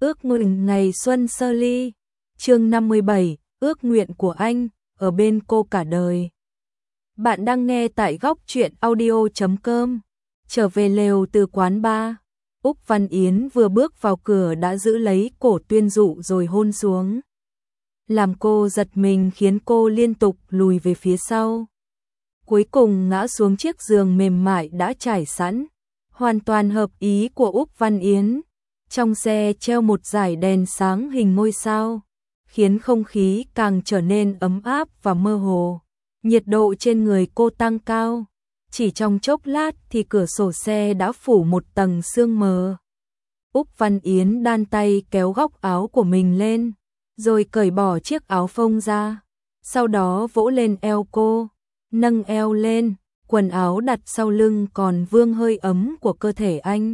Ước nguyện ngày xuân sơ ly. Chương 57, ước nguyện của anh, ở bên cô cả đời. Bạn đang nghe tại góc truyện audio.com. Trở về lều từ quán bar, Úc Văn Yến vừa bước vào cửa đã giữ lấy cổ Tuyên Dụ rồi hôn xuống. Làm cô giật mình khiến cô liên tục lùi về phía sau. Cuối cùng ngã xuống chiếc giường mềm mại đã trải sẵn, hoàn toàn hợp ý của Úc Văn Yến. Trong xe treo một dải đèn sáng hình ngôi sao, khiến không khí càng trở nên ấm áp và mơ hồ. Nhiệt độ trên người cô tăng cao, chỉ trong chốc lát thì cửa sổ xe đã phủ một tầng sương mờ. Úc Văn Yến đan tay kéo góc áo của mình lên, rồi cởi bỏ chiếc áo phông ra, sau đó vỗ lên eo cô, nâng eo lên, quần áo đặt sau lưng còn vương hơi ấm của cơ thể anh.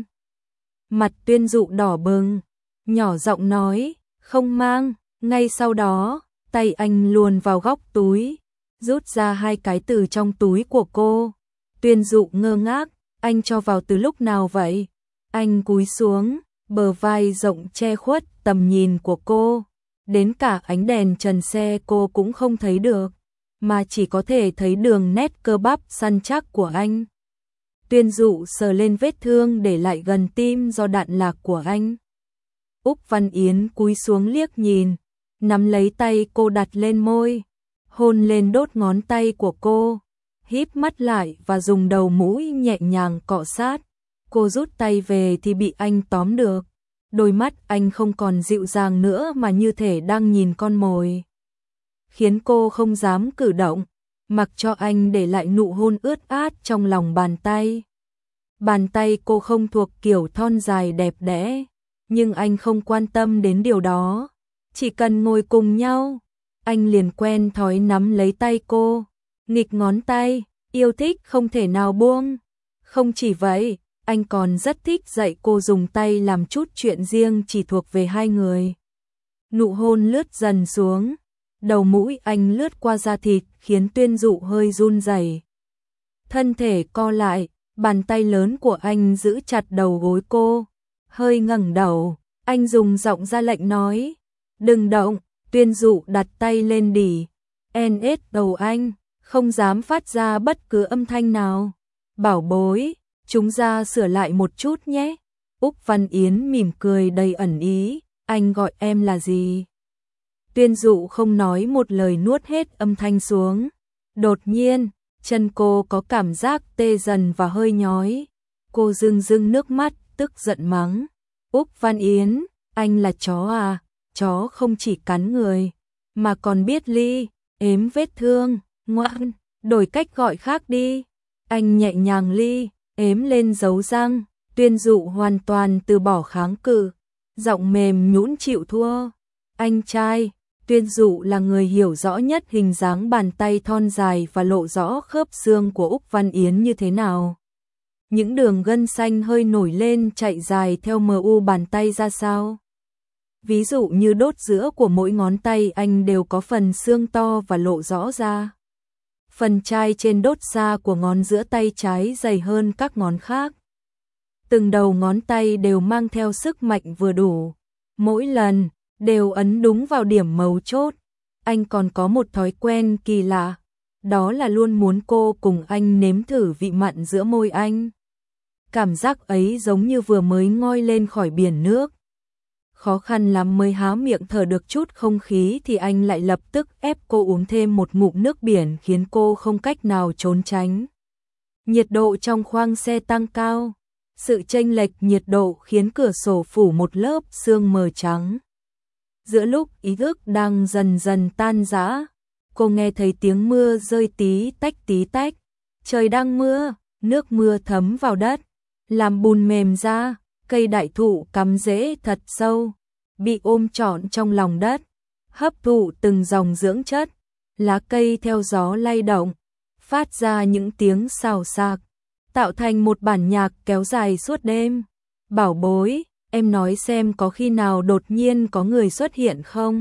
Mặt Tuyên Dụ đỏ bừng, nhỏ giọng nói, không mang. Ngay sau đó, tay anh luồn vào góc túi, rút ra 2 cái từ trong túi của cô. Tuyên Dụ ngơ ngác, anh cho vào từ lúc nào vậy? Anh cúi xuống, bờ vai rộng che khuất tầm nhìn của cô, đến cả ánh đèn trần xe cô cũng không thấy được, mà chỉ có thể thấy đường nét cơ bắp săn chắc của anh. Tuyên Dụ sờ lên vết thương để lại gần tim do đạn lạc của anh. Úc Văn Yến cúi xuống liếc nhìn, nắm lấy tay cô đặt lên môi, hôn lên đốt ngón tay của cô, híp mắt lại và dùng đầu mũi nhẹ nhàng cọ sát. Cô rút tay về thì bị anh tóm được. Đôi mắt anh không còn dịu dàng nữa mà như thể đang nhìn con mồi, khiến cô không dám cử động, mặc cho anh để lại nụ hôn ướt át trong lòng bàn tay. Bàn tay cô không thuộc kiểu thon dài đẹp đẽ, nhưng anh không quan tâm đến điều đó. Chỉ cần ngồi cùng nhau, anh liền quen thói nắm lấy tay cô, nghịch ngón tay, yêu thích không thể nào buông. Không chỉ vậy, anh còn rất thích dạy cô dùng tay làm chút chuyện riêng chỉ thuộc về hai người. Nụ hôn lướt dần xuống, đầu mũi anh lướt qua da thịt khiến Tuyên Dụ hơi run rẩy. Thân thể co lại, bàn tay lớn của anh giữ chặt đầu gối cô, hơi ngẩng đầu, anh dùng giọng ra lệnh nói, đừng động. Tuyên Dụ đặt tay lên đỉ, NS đầu anh, không dám phát ra bất cứ âm thanh nào. Bảo bối, chúng ta sửa lại một chút nhé. Úc Văn Yến mỉm cười đầy ẩn ý, anh gọi em là gì? Tuyên Dụ không nói một lời nuốt hết âm thanh xuống. Đột nhiên, chân cô có cảm giác tê dần và hơi nhói. Cô rưng rưng nước mắt, tức giận mắng. Úc Văn Yến, anh là chó à? Chó không chỉ cắn người, mà còn biết ly, ếm vết thương, ngoan, đổi cách gọi khác đi. Anh nhẹ nhàng ly, ếm lên dấu răng. Tuyên Dụ hoàn toàn từ bỏ kháng cự, giọng mềm nhũn chịu thua. Anh trai, Tuyên Dụ là người hiểu rõ nhất hình dáng bàn tay thon dài và lộ rõ khớp xương của Úc Văn Yến như thế nào. Những đường gân xanh hơi nổi lên chạy dài theo mu bàn tay ra sao. Ví dụ như đốt giữa của mỗi ngón tay anh đều có phần xương to và lộ rõ ra. Phần chai trên đốt xa của ngón giữa tay trái dày hơn các ngón khác. Từng đầu ngón tay đều mang theo sức mạnh vừa đủ. Mỗi lần đều ấn đúng vào điểm mấu chốt. Anh còn có một thói quen kỳ lạ, đó là luôn muốn cô cùng anh nếm thử vị mặn giữa môi anh. Cảm giác ấy giống như vừa mới ngoi lên khỏi biển nước. Khó khăn lắm mới há miệng thở được chút không khí thì anh lại lập tức ép cô uống thêm một ngụm nước biển khiến cô không cách nào trốn tránh. Nhiệt độ trong khoang xe tăng cao. Sự chênh lệch nhiệt độ khiến cửa sổ phủ một lớp sương mờ trắng. Giữa lúc ý thức đang dần dần tan rã, cô nghe thấy tiếng mưa rơi tí tách, trời đang mưa, nước mưa thấm vào đất, làm bùn mềm ra, cây đại thụ cắm rễ thật sâu, bị ôm trọn trong lòng đất, hấp thụ từng dòng dưỡng chất, lá cây theo gió lay động, phát ra những tiếng xào xạc, tạo thành một bản nhạc kéo dài suốt đêm. Bảo bối, em nói xem có khi nào đột nhiên có người xuất hiện không?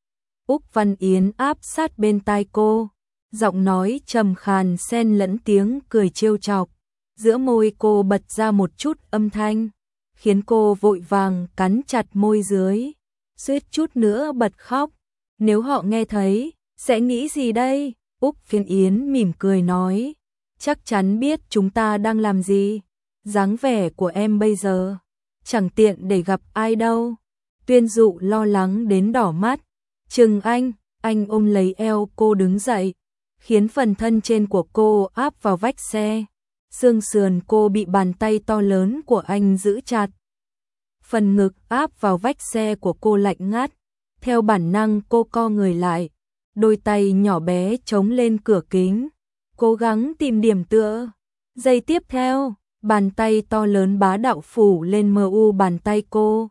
Úc Văn Yến áp sát bên tai cô, giọng nói trầm khàn xen lẫn tiếng cười trêu chọc. Giữa môi cô bật ra một chút âm thanh, khiến cô vội vàng cắn chặt môi dưới, suýt chút nữa bật khóc. Nếu họ nghe thấy, sẽ nghĩ gì đây? Úc Phiên Yến mỉm cười nói, chắc chắn biết chúng ta đang làm gì. Dáng vẻ của em bây giờ, chẳng tiện để gặp ai đâu. Tuyên Dụ lo lắng đến đỏ mắt. Trừng anh ôm lấy eo cô đứng dậy, khiến phần thân trên của cô áp vào vách xe. Xương sườn cô bị bàn tay to lớn của anh giữ chặt. Phần ngực áp vào vách xe của cô lạnh ngắt. Theo bản năng cô co người lại, đôi tay nhỏ bé chống lên cửa kính, cố gắng tìm điểm tựa. Giây tiếp theo, bàn tay to lớn bá đạo phủ lên mu bàn tay cô.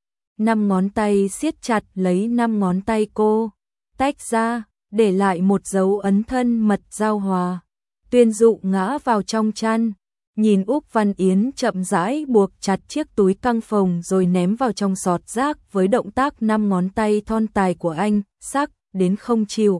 5 ngón tay siết chặt lấy 5 ngón tay cô, tách ra, để lại một dấu ấn thân mật giao hòa. Tuyên Dụ ngã vào trong chăn, nhìn Úc Văn Yến chậm rãi buộc chặt chiếc túi căng phồng rồi ném vào trong sọt rác với động tác 5 ngón tay thon dài của anh, sắc đến không chịu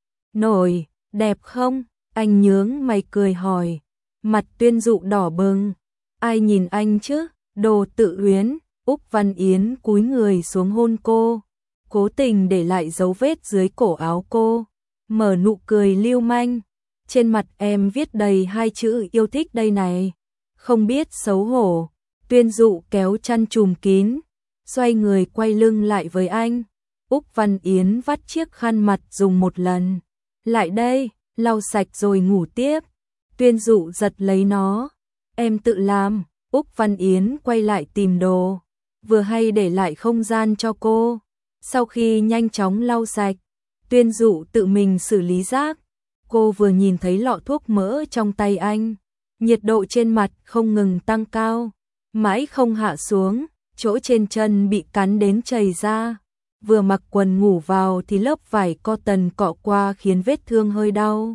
nổi. Đẹp không? Anh nhướng mày cười hỏi. Mặt Tuyên Dụ đỏ bừng. Ai nhìn anh chứ? Đồ tự luyến. Úc Văn Yến cúi người xuống hôn cô, cố tình để lại dấu vết dưới cổ áo cô, mở nụ cười lưu manh. Trên mặt em viết đầy 2 chữ yêu thích đây này. Không biết xấu hổ. Tuyên Dụ kéo chăn trùm kín, xoay người quay lưng lại với anh. Úc Văn Yến vắt chiếc khăn mặt dùng một lần. Lại đây, lau sạch rồi ngủ tiếp. Tuyên Dụ giật lấy nó. Em tự làm. Úc Văn Yến quay lại tìm đồ, vừa hay để lại không gian cho cô. Sau khi nhanh chóng lau sạch, Tuyên Dụ tự mình xử lý rác. Cô vừa nhìn thấy lọ thuốc mỡ trong tay anh, nhiệt độ trên mặt không ngừng tăng cao, mãi không hạ xuống, chỗ trên chân bị cắn đến chảy ra. Vừa mặc quần ngủ vào thì lớp vải cotton cọ qua khiến vết thương hơi đau.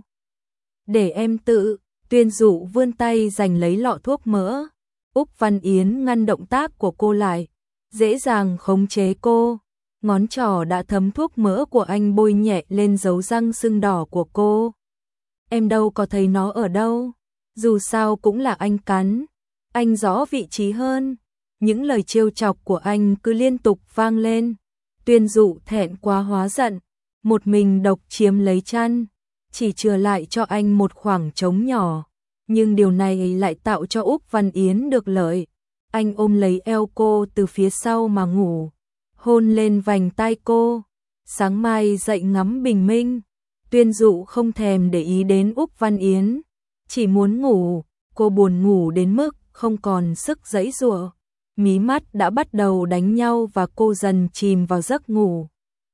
Để em tự. Tuyên Dụ vươn tay giành lấy lọ thuốc mỡ. Úc Văn Yến ngăn động tác của cô lại, dễ dàng khống chế cô. Ngón trỏ đã thấm thuốc mỡ của anh bôi nhẹ lên dấu răng sưng đỏ của cô. Em đâu có thấy nó ở đâu, dù sao cũng là anh cắn, anh rõ vị trí hơn. Những lời trêu chọc của anh cứ liên tục vang lên. Tuyên Dụ thẹn quá hóa giận, một mình độc chiếm lấy chăn, chỉ chừa lại cho anh một khoảng trống nhỏ. Nhưng điều này lại tạo cho Úc Văn Yến được lợi. Anh ôm lấy eo cô từ phía sau mà ngủ, hôn lên vành tai cô. Sáng mai dậy ngắm bình minh. Tuyên Dụ không thèm để ý đến Úc Văn Yến, chỉ muốn ngủ. Cô buồn ngủ đến mức không còn sức giãy giụa, mí mắt đã bắt đầu đánh nhau và cô dần chìm vào giấc ngủ.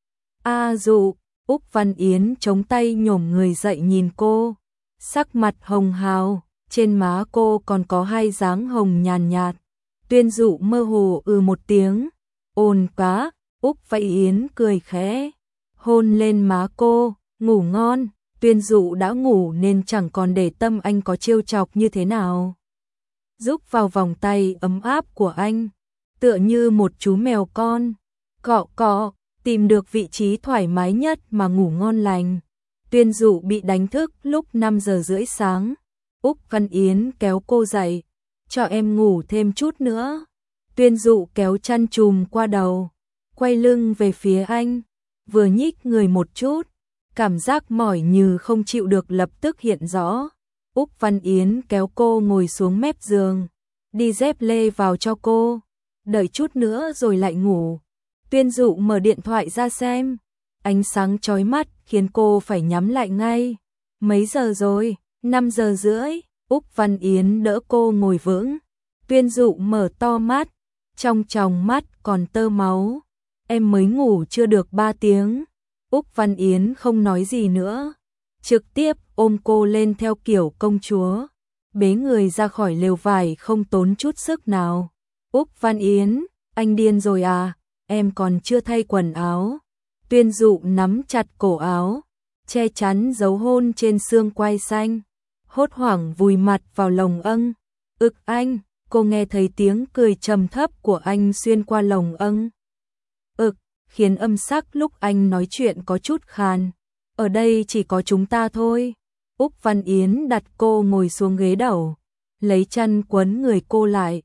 Dụ. Úc Văn Yến chống tay nhổm người dậy nhìn cô, sắc mặt hồng hào, trên má cô còn có 2 dáng hồng nhàn nhạt. Tuyên Dụ mơ hồ một tiếng, ồn quá. Úc Văn Yến cười khẽ, hôn lên má cô. Ngủ ngon. Tuyên Dụ đã ngủ nên chẳng còn để tâm anh có trêu chọc như thế nào. Rúc vào vòng tay ấm áp của anh, tựa như một chú mèo con, cọ cọ, tìm được vị trí thoải mái nhất mà ngủ ngon lành. Tuyên Dụ bị đánh thức lúc 5 giờ rưỡi sáng. Úc Văn Yến kéo cô dậy, cho em ngủ thêm chút nữa. Tuyên Dụ kéo chăn trùm qua đầu, quay lưng về phía anh, vừa nhích người một chút, cảm giác mỏi như không chịu được lập tức hiện rõ. Úc Văn Yến kéo cô ngồi xuống mép giường, đi dép lê vào cho cô, đợi chút nữa rồi lại ngủ. Tuyên Dụ mở điện thoại ra xem, ánh sáng chói mắt khiến cô phải nhắm lại ngay. Mấy giờ rồi? 5 giờ rưỡi. Úc Văn Yến đỡ cô ngồi vững. Tuyên Dụ mở to mắt, trong tròng mắt còn tơ máu. Em mới ngủ chưa được 3 tiếng. Úc Văn Yến không nói gì nữa, trực tiếp ôm cô lên theo kiểu công chúa, bế người ra khỏi lều vải không tốn chút sức nào. Úc Văn Yến, anh điên rồi à, em còn chưa thay quần áo. Tuyên Dụ nắm chặt cổ áo, che chắn dấu hôn trên xương quai xanh, hốt hoảng vùi mặt vào lồng âng. Anh. Cô nghe thấy tiếng cười trầm thấp của anh xuyên qua lồng âng. Khiến âm sắc lúc anh nói chuyện có chút khàn. Ở đây chỉ có chúng ta thôi. Úc Văn Yến đặt cô ngồi xuống ghế đầu, lấy chăn quấn người cô lại,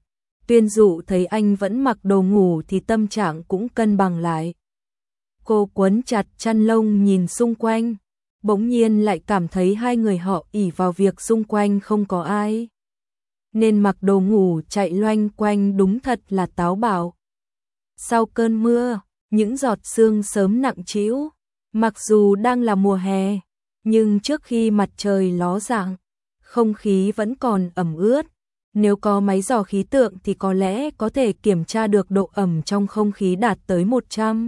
Tuyên Dụ thấy anh vẫn mặc đồ ngủ thì tâm trạng cũng cân bằng lại. Cô quấn chặt chăn lông nhìn xung quanh, bỗng nhiên lại cảm thấy hai người họ ỷ vào việc xung quanh không có ai, nên mặc đồ ngủ chạy loanh quanh đúng thật là táo bạo. Sau cơn mưa, những giọt sương sớm nặng trĩu, mặc dù đang là mùa hè, nhưng trước khi mặt trời ló dạng, không khí vẫn còn ẩm ướt. Nếu có máy dò khí tượng thì có lẽ có thể kiểm tra được độ ẩm trong không khí đạt tới 100.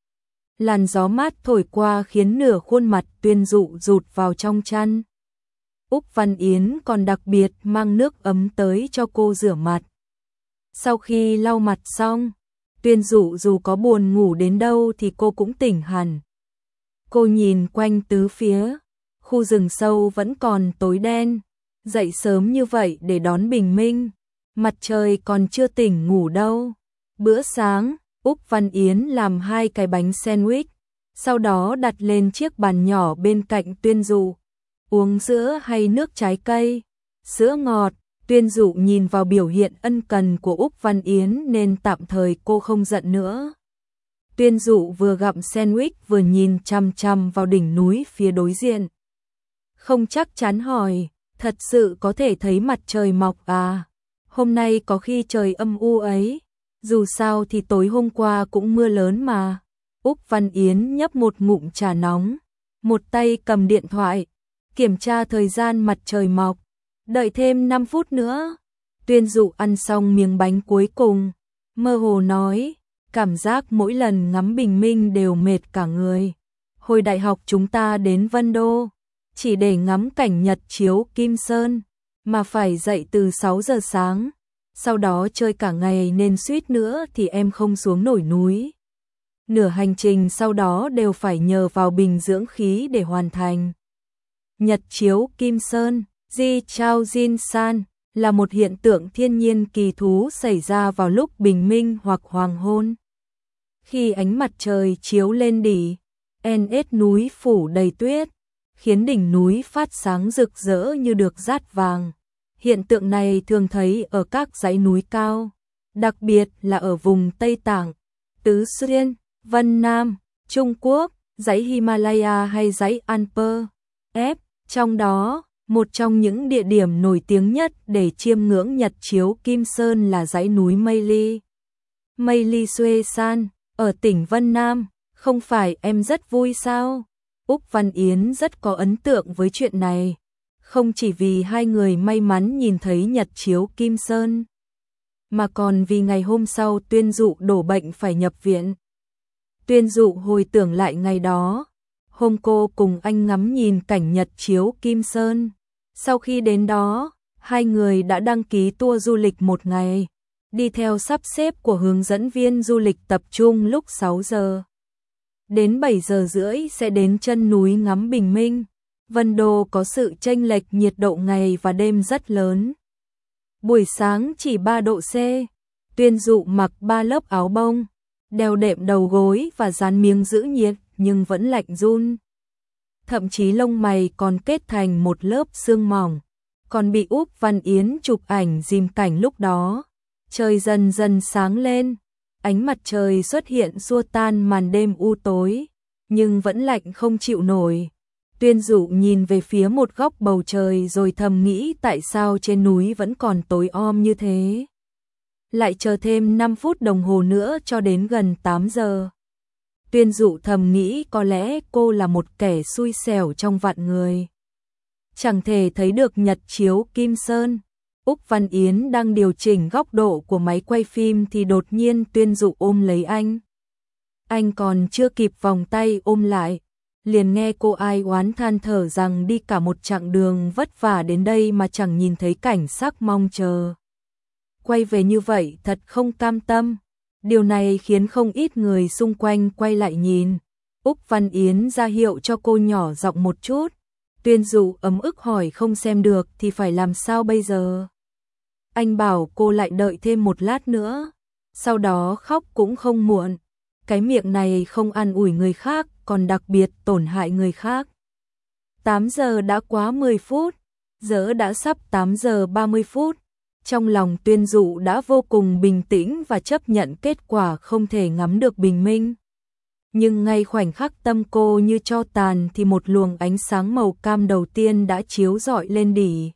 Làn gió mát thổi qua khiến nửa khuôn mặt Tuyên Dụ rụt vào trong chăn. Úc Văn Yến còn đặc biệt mang nước ấm tới cho cô rửa mặt. Sau khi lau mặt xong, Tuyên Dụ dù có buồn ngủ đến đâu thì cô cũng tỉnh hẳn. Cô nhìn quanh tứ phía, khu rừng sâu vẫn còn tối đen. Dậy sớm như vậy để đón bình minh, mặt trời còn chưa tỉnh ngủ đâu. Bữa sáng, Úc Văn Yến làm 2 cái bánh sandwich, sau đó đặt lên chiếc bàn nhỏ bên cạnh Tuyên Dụ. Uống sữa hay nước trái cây? Sữa ngọt. Tuyên Dụ nhìn vào biểu hiện ân cần của Úc Văn Yến nên tạm thời cô không giận nữa. Tuyên Dụ vừa gặm sandwich vừa nhìn chằm chằm vào đỉnh núi phía đối diện. Không chắc chắn hỏi, thật sự có thể thấy mặt trời mọc à? Hôm nay có khi trời âm u ấy, dù sao thì tối hôm qua cũng mưa lớn mà. Úc Văn Yến nhấp một ngụm trà nóng, một tay cầm điện thoại, kiểm tra thời gian mặt trời mọc. Đợi thêm 5 phút nữa. Tuyên Dụ ăn xong miếng bánh cuối cùng, mơ hồ nói, cảm giác mỗi lần ngắm bình minh đều mệt cả người. Hồi đại học chúng ta đến Vân Đô, chỉ để ngắm cảnh nhật chiếu Kim Sơn, mà phải dậy từ 6 giờ sáng, sau đó chơi cả ngày nên suýt nữa thì em không xuống nổi núi. Nửa hành trình sau đó đều phải nhờ vào bình dưỡng khí để hoàn thành. Nhật chiếu Kim Sơn, Ji Chao Jin San, là một hiện tượng thiên nhiên kỳ thú xảy ra vào lúc bình minh hoặc hoàng hôn. Khi ánh mặt trời chiếu lên đỉ, NS núi phủ đầy tuyết, khiến đỉnh núi phát sáng rực rỡ như được dát vàng. Hiện tượng này thường thấy ở các dãy núi cao, đặc biệt là ở vùng Tây Tạng, Tứ Xuyên, Vân Nam, Trung Quốc, dãy Himalaya hay dãy Alper. Trong đó, một trong những địa điểm nổi tiếng nhất để chiêm ngưỡng nhật chiếu Kim Sơn là dãy núi Mây Ly. Mây Ly Xuê San, ở tỉnh Vân Nam, không phải em rất vui sao? Úc Văn Yến rất có ấn tượng với chuyện này, không chỉ vì hai người may mắn nhìn thấy nhật chiếu Kim Sơn, mà còn vì ngày hôm sau Tuyên Dụ đổ bệnh phải nhập viện. Tuyên Dụ hồi tưởng lại ngày đó, hôm cô cùng anh ngắm nhìn cảnh nhật chiếu Kim Sơn. Sau khi đến đó, hai người đã đăng ký tour du lịch một ngày, đi theo sắp xếp của hướng dẫn viên du lịch tập trung lúc 6 giờ. Đến 7 giờ rưỡi sẽ đến chân núi ngắm bình minh. Vân Đô có sự chênh lệch nhiệt độ ngày và đêm rất lớn. Buổi sáng chỉ 3 độ C, Tuyên Dụ mặc 3 lớp áo bông, đeo đệm đầu gối và dán miếng giữ nhiệt nhưng vẫn lạnh run. Thậm chí lông mày còn kết thành một lớp sương mỏng, còn bị Úc Văn Yến chụp ảnh dìm cảnh lúc đó. Trời dần dần sáng lên, ánh mặt trời xuất hiện xua tan màn đêm u tối, nhưng vẫn lạnh không chịu nổi. Tuyên Dụ nhìn về phía một góc bầu trời rồi thầm nghĩ tại sao trên núi vẫn còn tối om như thế. Lại chờ thêm 5 phút đồng hồ nữa cho đến gần 8 giờ. Tuyên Dụ thầm nghĩ có lẽ cô là một kẻ xui xẻo trong vạn người, chẳng thể thấy được nhật chiếu Kim Sơn. Úc Văn Yến đang điều chỉnh góc độ của máy quay phim thì đột nhiên Tuyên Dụ ôm lấy anh. Anh còn chưa kịp vòng tay ôm lại, liền nghe cô ai oán than thở rằng đi cả một chặng đường vất vả đến đây mà chẳng nhìn thấy cảnh sắc mong chờ. Quay về như vậy thật không cam tâm. Điều này khiến không ít người xung quanh quay lại nhìn. Úc Văn Yến ra hiệu cho cô nhỏ giọng một chút. Tuyên Dụ ấm ức hỏi không xem được thì phải làm sao bây giờ? Anh bảo cô lại đợi thêm một lát nữa, sau đó khóc cũng không muộn. Cái miệng này không an ủi người khác, còn đặc biệt tổn hại người khác. 8 giờ đã quá 10 phút, giờ đã sắp 8 giờ 30 phút. Trong lòng Tuyên Dụ đã vô cùng bình tĩnh và chấp nhận kết quả không thể ngắm được bình minh. Nhưng ngay khoảnh khắc tâm cô như tro tàn thì một luồng ánh sáng màu cam đầu tiên đã chiếu rọi lên đỉ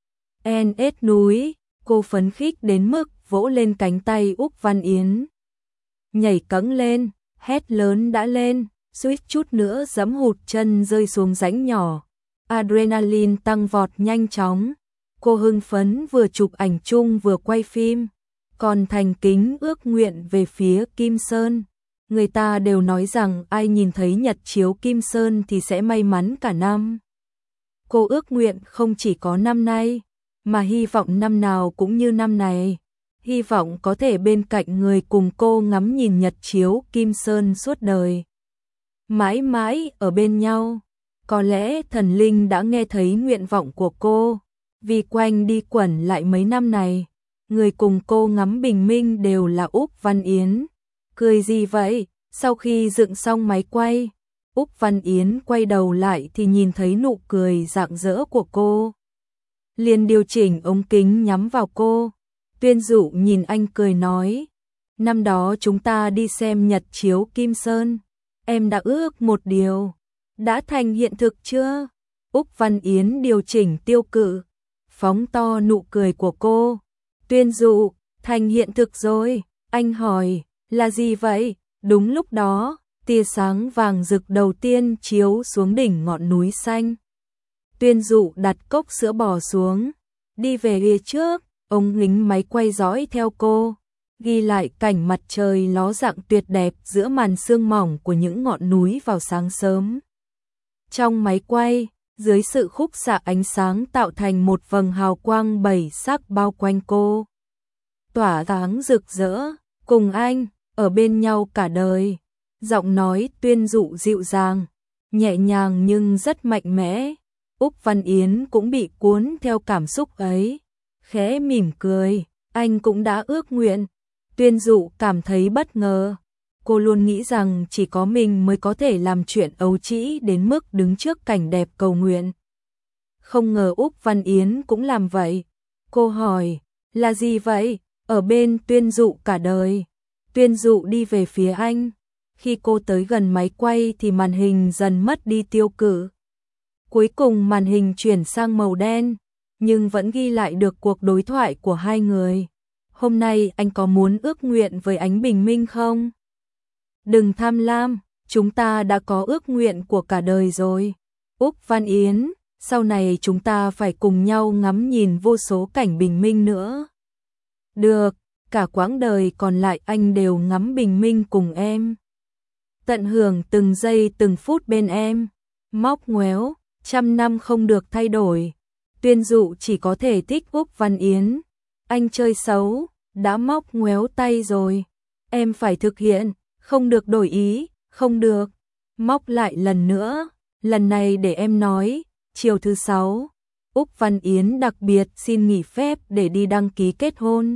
NS núi, cô phấn khích đến mức vỗ lên cánh tay Úc Văn Yến. Nhảy cẫng lên, hét lớn đã lên, suýt chút nữa giẫm hụt chân rơi xuống rãnh nhỏ. Adrenaline tăng vọt nhanh chóng, cô hưng phấn vừa chụp ảnh chung vừa quay phim, còn thành kính ước nguyện về phía Kim Sơn. Người ta đều nói rằng ai nhìn thấy nhật chiếu Kim Sơn thì sẽ may mắn cả năm. Cô ước nguyện không chỉ có năm nay, mà hy vọng năm nào cũng như năm này. Hy vọng có thể bên cạnh người cùng cô ngắm nhìn nhật chiếu Kim Sơn suốt đời. Mãi mãi ở bên nhau. Có lẽ thần linh đã nghe thấy nguyện vọng của cô, vì quanh đi quẩn lại mấy năm này, người cùng cô ngắm bình minh đều là Úc Văn Yến. Cười gì vậy? Sau khi dựng xong máy quay, Úc Văn Yến quay đầu lại thì nhìn thấy nụ cười rạng rỡ của cô. Liền điều chỉnh ống kính nhắm vào cô. Tuyên Dụ nhìn anh cười nói, năm đó chúng ta đi xem nhật chiếu Kim Sơn, em đã ước một điều, đã thành hiện thực chưa? Úc Văn Yến điều chỉnh tiêu cự, phóng to nụ cười của cô. Tuyên Dụ, thành hiện thực rồi, anh hỏi, là gì vậy? Đúng lúc đó, tia sáng vàng rực đầu tiên chiếu xuống đỉnh ngọn núi xanh. Tuyên Dụ đặt cốc sữa bò xuống, đi về phía trước, ống kính máy quay dõi theo cô, ghi lại cảnh mặt trời ló dạng tuyệt đẹp giữa màn sương mỏng của những ngọn núi vào sáng sớm. Trong máy quay, dưới sự khúc xạ ánh sáng tạo thành một vầng hào quang bảy sắc bao quanh cô. Tỏa sáng rực rỡ, cùng anh, ở bên nhau cả đời. Giọng nói Tuyên Dụ dịu dàng, nhẹ nhàng nhưng rất mạnh mẽ. Úc Văn Yến cũng bị cuốn theo cảm xúc ấy, khẽ mỉm cười, anh cũng đã ước nguyện. Tuyên Dụ cảm thấy bất ngờ, cô luôn nghĩ rằng chỉ có mình mới có thể làm chuyện ấu trĩ đến mức đứng trước cảnh đẹp cầu nguyện. Không ngờ Úc Văn Yến cũng làm vậy. Cô hỏi, là gì vậy? Ở bên Tuyên Dụ cả đời. Tuyên Dụ đi về phía anh. Khi cô tới gần máy quay thì màn hình dần mất đi tiêu cự. Cuối cùng màn hình chuyển sang màu đen, nhưng vẫn ghi lại được cuộc đối thoại của hai người. Hôm nay anh có muốn ước nguyện với ánh bình minh không? Đừng tham lam, chúng ta đã có ước nguyện của cả đời rồi. Úc Văn Yến, sau này chúng ta phải cùng nhau ngắm nhìn vô số cảnh bình minh nữa. Được, cả quãng đời còn lại anh đều ngắm bình minh cùng em. Tận hưởng từng giây từng phút bên em. Móc ngoéo, 100 năm không được thay đổi. Tuyên Dụ chỉ có thể thích Úc Văn Yến. Anh chơi xấu, đã móc ngoéo tay rồi. Em phải thực hiện, không được đổi ý, không được. Móc lại lần nữa, lần này để em nói, chiều thứ 6. Úc Văn Yến đặc biệt xin nghỉ phép để đi đăng ký kết hôn.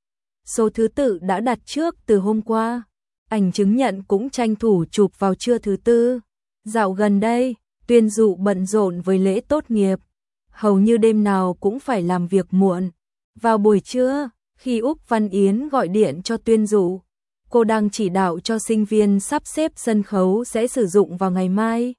Số thứ tự đã đặt trước từ hôm qua. Ảnh chứng nhận cũng tranh thủ chụp vào trưa thứ tư. Dạo gần đây, Tuyên Dụ bận rộn với lễ tốt nghiệp. Hầu như đêm nào cũng phải làm việc muộn. Vào buổi trưa, khi Úc Văn Yến gọi điện cho Tuyên Dụ, cô đang chỉ đạo cho sinh viên sắp xếp sân khấu sẽ sử dụng vào ngày mai.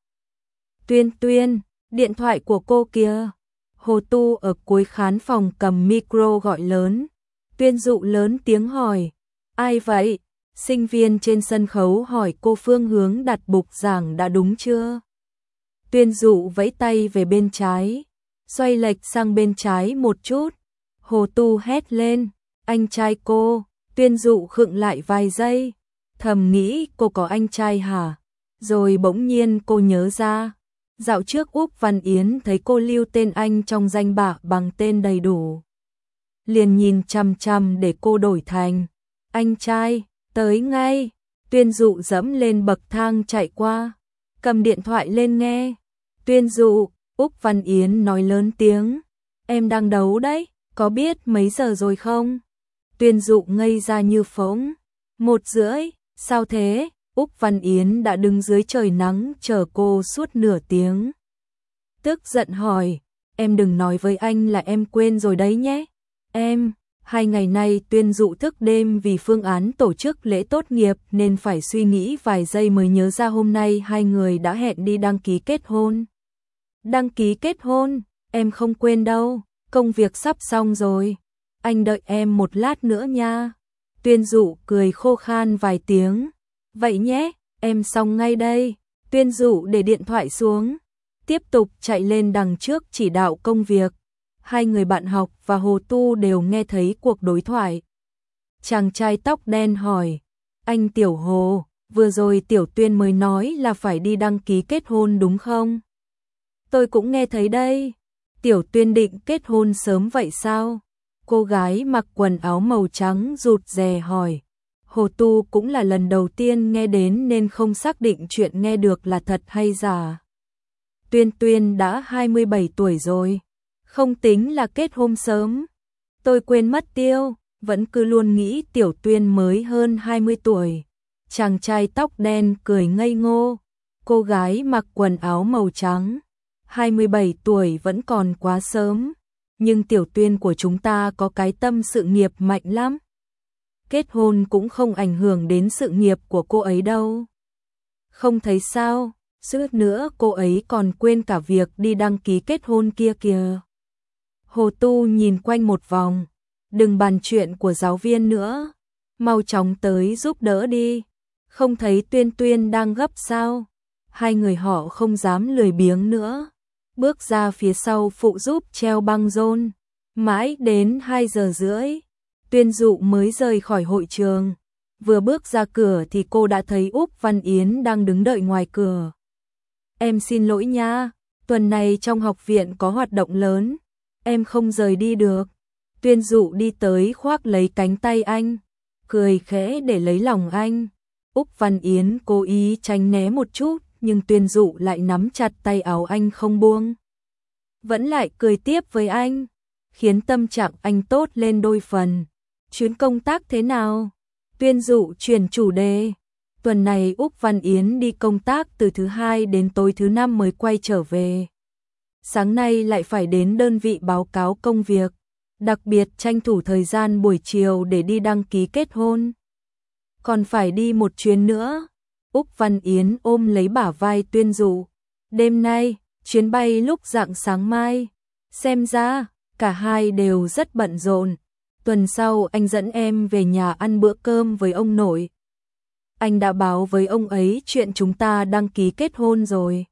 Tuyên, điện thoại của cô kìa. Hồ Tu ở cuối khán phòng cầm micro gọi lớn. Tuyên Dụ lớn tiếng hỏi, ai vậy? Sinh viên trên sân khấu hỏi cô phương hướng đặt bục giảng đã đúng chưa? Tuyên Dụ vẫy tay về bên trái, xoay lệch sang bên trái một chút. Hồ Tu hét lên, anh trai cô. Tuyên Dụ khựng lại vài giây, thầm nghĩ cô có anh trai hả? Rồi bỗng nhiên cô nhớ ra, dạo trước Úc Văn Yến thấy cô lưu tên anh trong danh bạ bằng tên đầy đủ. Liền nhìn chằm chằm để cô đổi thành, anh trai, tới ngay. Tuyên Dụ dẫm lên bậc thang chạy qua, cầm điện thoại lên nghe. Tuyên Dụ, Úc Văn Yến nói lớn tiếng, em đang đấu đấy, có biết mấy giờ rồi không? Tuyên Dụ ngây ra như phỗng. 1:30, sao thế? Úc Văn Yến đã đứng dưới trời nắng chờ cô suốt nửa tiếng. Tức giận hỏi, em đừng nói với anh là em quên rồi đấy nhé. Em, 2 ngày nay Tuyên Dụ thức đêm vì phương án tổ chức lễ tốt nghiệp nên phải suy nghĩ vài giây mới nhớ ra hôm nay hai người đã hẹn đi đăng ký kết hôn. Đăng ký kết hôn, em không quên đâu, công việc sắp xong rồi. Anh đợi em một lát nữa nha. Tuyên Dụ cười khô khan vài tiếng. Vậy nhé, em xong ngay đây. Tuyên Dụ để điện thoại xuống, tiếp tục chạy lên đằng trước chỉ đạo công việc. Hai người bạn học và Hồ Tu đều nghe thấy cuộc đối thoại. Chàng trai tóc đen hỏi, anh Tiểu Hồ, vừa rồi Tiểu Tuyên mới nói là phải đi đăng ký kết hôn đúng không? Tôi cũng nghe thấy đây. Tiểu Tuyên định kết hôn sớm vậy sao? Cô gái mặc quần áo màu trắng rụt rè hỏi. Hồ Tu cũng là lần đầu tiên nghe đến nên không xác định chuyện nghe được là thật hay giả. Tuyên Tuyên đã 27 tuổi rồi, không tính là kết hôn sớm. Tôi quên mất tiêu, vẫn cứ luôn nghĩ Tiểu Tuyên mới hơn 20 tuổi. Chàng trai tóc đen cười ngây ngô. Cô gái mặc quần áo màu trắng, 27 tuổi vẫn còn quá sớm. Nhưng Tiểu Tuyên của chúng ta có cái tâm sự nghiệp mạnh lắm. Kết hôn cũng không ảnh hưởng đến sự nghiệp của cô ấy đâu. Không thấy sao, suýt nữa cô ấy còn quên cả việc đi đăng ký kết hôn kia kìa. Hồ Tu nhìn quanh một vòng, đừng bàn chuyện của giáo viên nữa, mau chóng tới giúp đỡ đi. Không thấy Tuyên Tuyên đang gấp sao? Hai người họ không dám lười biếng nữa, bước ra phía sau phụ giúp treo băng rôn. Mãi đến 2 giờ rưỡi, Tuyên Dụ mới rời khỏi hội trường. Vừa bước ra cửa thì cô đã thấy Úc Văn Yến đang đứng đợi ngoài cửa. Em xin lỗi nha, tuần này trong học viện có hoạt động lớn, em không rời đi được. Tuyên Dụ đi tới khoác lấy cánh tay anh, cười khẽ để lấy lòng anh. Úc Văn Yến cố ý tránh né một chút, nhưng Tuyên Dụ lại nắm chặt tay áo anh không buông. Vẫn lại cười tiếp với anh, khiến tâm trạng anh tốt lên đôi phần. Chuyến công tác thế nào? Tuyên Dụ chuyển chủ đề. Tuần này Úc Văn Yến đi công tác từ thứ Hai đến tối thứ Năm mới quay trở về. Sáng nay lại phải đến đơn vị báo cáo công việc, đặc biệt tranh thủ thời gian buổi chiều để đi đăng ký kết hôn. Còn phải đi một chuyến nữa. Úc Văn Yến ôm lấy bả vai Tuyên Dụ. Đêm nay, chuyến bay lúc rạng sáng mai. Xem ra, cả hai đều rất bận rộn. Tuần sau anh dẫn em về nhà ăn bữa cơm với ông nội. Anh đã báo với ông ấy chuyện chúng ta đăng ký kết hôn rồi.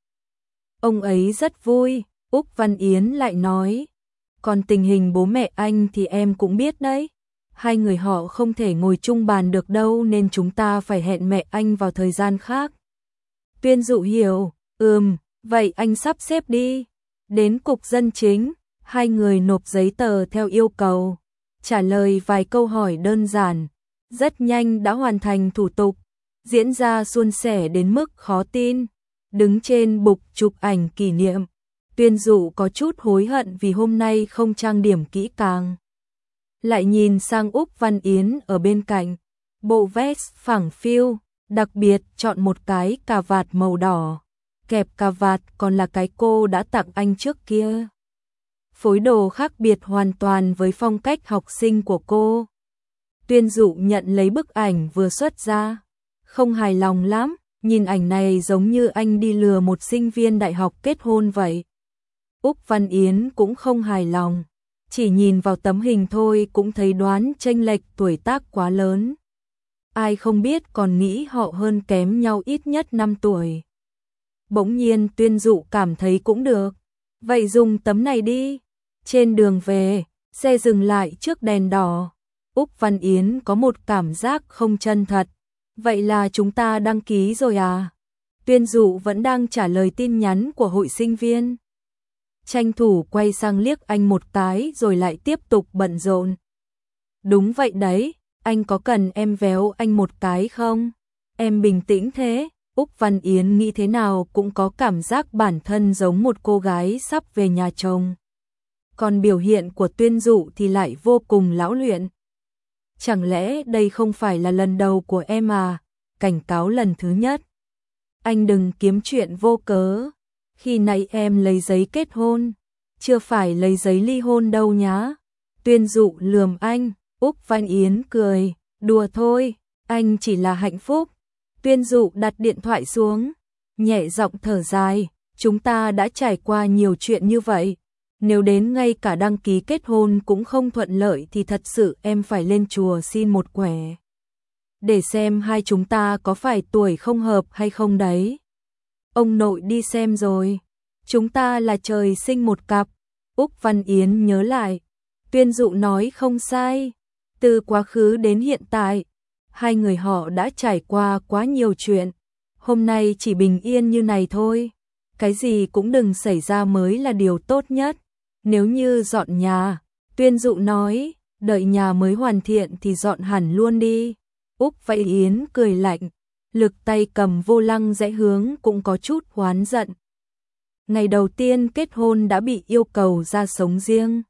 Ông ấy rất vui, Úc Văn Yến lại nói. Còn tình hình bố mẹ anh thì em cũng biết đấy. Hai người họ không thể ngồi chung bàn được đâu nên chúng ta phải hẹn mẹ anh vào thời gian khác. Tuyên Dụ hiểu, vậy anh sắp xếp đi. Đến cục dân chính, hai người nộp giấy tờ theo yêu cầu. Trả lời vài câu hỏi đơn giản, rất nhanh đã hoàn thành thủ tục, diễn ra suôn sẻ đến mức khó tin. Đứng trên bục chụp ảnh kỷ niệm, Tuyên Dụ có chút hối hận vì hôm nay không trang điểm kỹ càng. Lại nhìn sang Úc Văn Yến ở bên cạnh, bộ vest phẳng phiu, đặc biệt chọn một cái cà vạt màu đỏ, kẹp cà vạt còn là cái cô đã tặng anh trước kia. Phối đồ khác biệt hoàn toàn với phong cách học sinh của cô. Tuyên Dụ nhận lấy bức ảnh vừa xuất ra, không hài lòng lắm, nhìn ảnh này giống như anh đi lừa một sinh viên đại học kết hôn vậy. Úc Văn Yến cũng không hài lòng, chỉ nhìn vào tấm hình thôi cũng thấy đoán chênh lệch tuổi tác quá lớn. Ai không biết còn nghĩ họ hơn kém nhau ít nhất 5 tuổi. Bỗng nhiên Tuyên Dụ cảm thấy cũng được, vậy dùng tấm này đi. Trên đường về, xe dừng lại trước đèn đỏ. Úc Văn Yến có một cảm giác không chân thật. Vậy là chúng ta đăng ký rồi à? Tuyên Dụ vẫn đang trả lời tin nhắn của hội sinh viên. Tranh thủ quay sang liếc anh một cái rồi lại tiếp tục bận rộn. Đúng vậy đấy, anh có cần em véo anh một cái không? Em bình tĩnh thế. Úc Văn Yến nghĩ thế nào cũng có cảm giác bản thân giống một cô gái sắp về nhà chồng. Còn biểu hiện của Tuyên Dụ thì lại vô cùng lão luyện. Chẳng lẽ đây không phải là lần đầu của em à? Cảnh cáo lần thứ nhất. Anh đừng kiếm chuyện vô cớ. Khi nãy em lấy giấy kết hôn, chưa phải lấy giấy ly hôn đâu nhá. Tuyên Dụ lườm anh, Úc Văn Yến cười, đùa thôi, anh chỉ là hạnh phúc. Tuyên Dụ đặt điện thoại xuống, nhẹ giọng thở dài, chúng ta đã trải qua nhiều chuyện như vậy. Nếu đến ngay cả đăng ký kết hôn cũng không thuận lợi thì thật sự em phải lên chùa xin một quẻ. Để xem hai chúng ta có phải tuổi không hợp hay không đấy. Ông nội đi xem rồi. Chúng ta là trời sinh một cặp. Úc Văn Yến nhớ lại. Tuyên Dụ nói không sai. Từ quá khứ đến hiện tại, hai người họ đã trải qua quá nhiều chuyện. Hôm nay chỉ bình yên như này thôi. Cái gì cũng đừng xảy ra mới là điều tốt nhất. Nếu như dọn nhà, Tuyên Dụ nói, đợi nhà mới hoàn thiện thì dọn hẳn luôn đi. Úc Văn Yến cười lạnh, lực tay cầm vô lăng rẽ hướng cũng có chút oán giận. Ngày đầu tiên kết hôn đã bị yêu cầu ra sống riêng.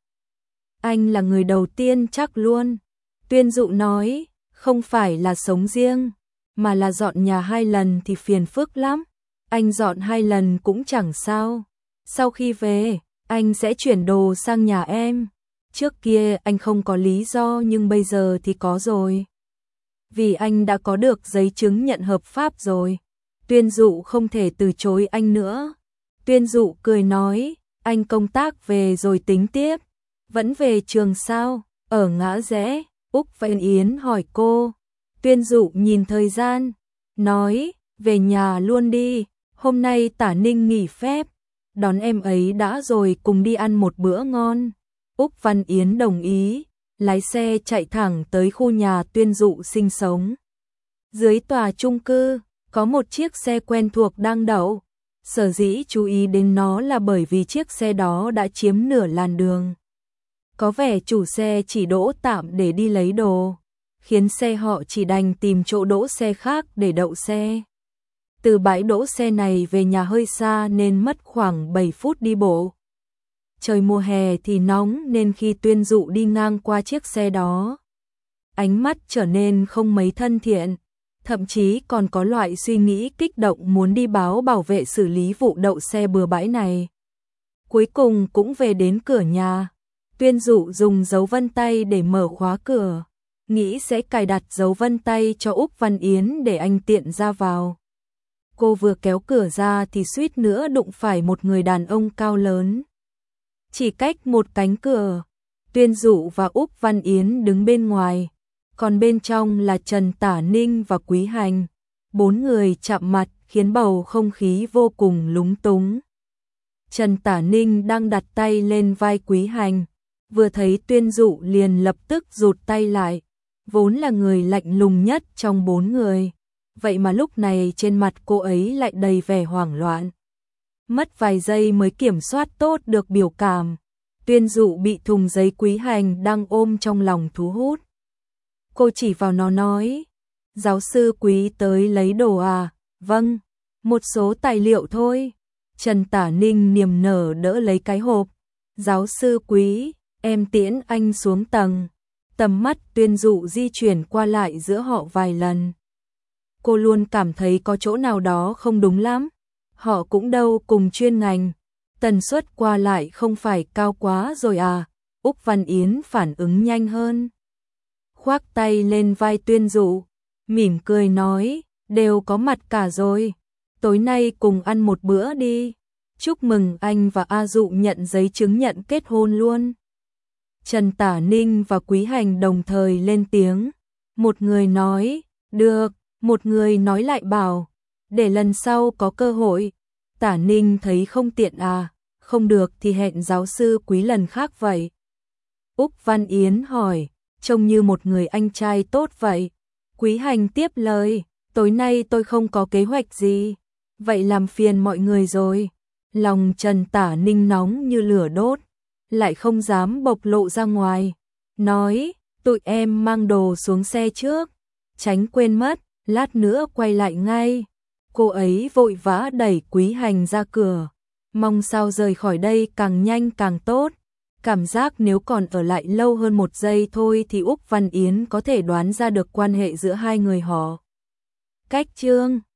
Anh là người đầu tiên chắc luôn. Tuyên Dụ nói, không phải là sống riêng, mà là dọn nhà 2 lần thì phiền phức lắm. Anh dọn 2 lần cũng chẳng sao. Sau khi về, anh sẽ chuyển đồ sang nhà em. Trước kia anh không có lý do nhưng bây giờ thì có rồi. Vì anh đã có được giấy chứng nhận hợp pháp rồi. Tuyên Dụ không thể từ chối anh nữa. Tuyên Dụ cười nói, anh công tác về rồi tính tiếp. Vẫn về trường sao? Ở ngã rẽ. Úc Văn Yến hỏi cô. Tuyên Dụ nhìn thời gian, nói, về nhà luôn đi. Hôm nay Tả Ninh nghỉ phép, đón em ấy đã rồi cùng đi ăn một bữa ngon. Úc Văn Yến đồng ý, lái xe chạy thẳng tới khu nhà Tuyên Dụ sinh sống. Dưới tòa chung cư, có một chiếc xe quen thuộc đang đậu. Sở dĩ chú ý đến nó là bởi vì chiếc xe đó đã chiếm nửa làn đường. Có vẻ chủ xe chỉ đỗ tạm để đi lấy đồ, khiến xe họ chỉ đành tìm chỗ đỗ xe khác để đậu xe. Từ bãi đỗ xe này về nhà hơi xa nên mất khoảng 7 phút đi bộ. Trời mùa hè thì nóng nên khi Tuyên Dụ đi ngang qua chiếc xe đó, ánh mắt trở nên không mấy thân thiện, thậm chí còn có loại suy nghĩ kích động muốn đi báo bảo vệ xử lý vụ đậu xe bừa bãi này. Cuối cùng cũng về đến cửa nhà. Tuyên Dụ dùng dấu vân tay để mở khóa cửa, nghĩ sẽ cài đặt dấu vân tay cho Úc Văn Yến để anh tiện ra vào. Cô vừa kéo cửa ra thì suýt nữa đụng phải một người đàn ông cao lớn. Chỉ cách một cánh cửa, Tuyên Dụ và Úc Văn Yến đứng bên ngoài, còn bên trong là Trần Tả Ninh và Quý Hành. 4 người chạm mặt khiến bầu không khí vô cùng lúng túng. Trần Tả Ninh đang đặt tay lên vai Quý Hành, vừa thấy Tuyên Dụ liền lập tức rụt tay lại, vốn là người lạnh lùng nhất trong 4 người. Vậy mà lúc này trên mặt cô ấy lại đầy vẻ hoảng loạn. Mất vài giây mới kiểm soát tốt được biểu cảm. Tuyên Dụ bị thùng giấy Quý Hành đang ôm trong lòng thu hút. Cô chỉ vào nó nói, giáo sư Quý tới lấy đồ à? Vâng, một số tài liệu thôi. Trần Tả Ninh niềm nở đỡ lấy cái hộp. Giáo sư Quý, em tiễn anh xuống tầng. Tầm mắt Tuyên Dụ di chuyển qua lại giữa họ vài lần. Cô luôn cảm thấy có chỗ nào đó không đúng lắm. Họ cũng đâu cùng chuyên ngành. Tần suất qua lại không phải cao quá rồi à? Úc Văn Yến phản ứng nhanh hơn. Khoác tay lên vai Tuyên Dụ, mỉm cười nói, đều có mặt cả rồi. Tối nay cùng ăn một bữa đi. Chúc mừng anh và A Dụ nhận giấy chứng nhận kết hôn luôn. Trần Tả Ninh và Quý Hành đồng thời lên tiếng. Một người nói, được, một người nói lại bảo, để lần sau có cơ hội. Tả Ninh thấy không tiện à, không được thì hẹn giáo sư Quý lần khác vậy. Úc Văn Yến hỏi, trông như một người anh trai tốt vậy. Quý Hành tiếp lời, tối nay tôi không có kế hoạch gì, vậy làm phiền mọi người rồi. Lòng Trần Tả Ninh nóng như lửa đốt, lại không dám bộc lộ ra ngoài. Nói, tụi em mang đồ xuống xe trước, tránh quên mất, lát nữa quay lại ngay. Cô ấy vội vã đẩy Quý Hành ra cửa, mong sao rời khỏi đây càng nhanh càng tốt. Cảm giác nếu còn ở lại lâu hơn 1 giây thôi thì Úc Văn Yến có thể đoán ra được quan hệ giữa hai người họ. Cách chương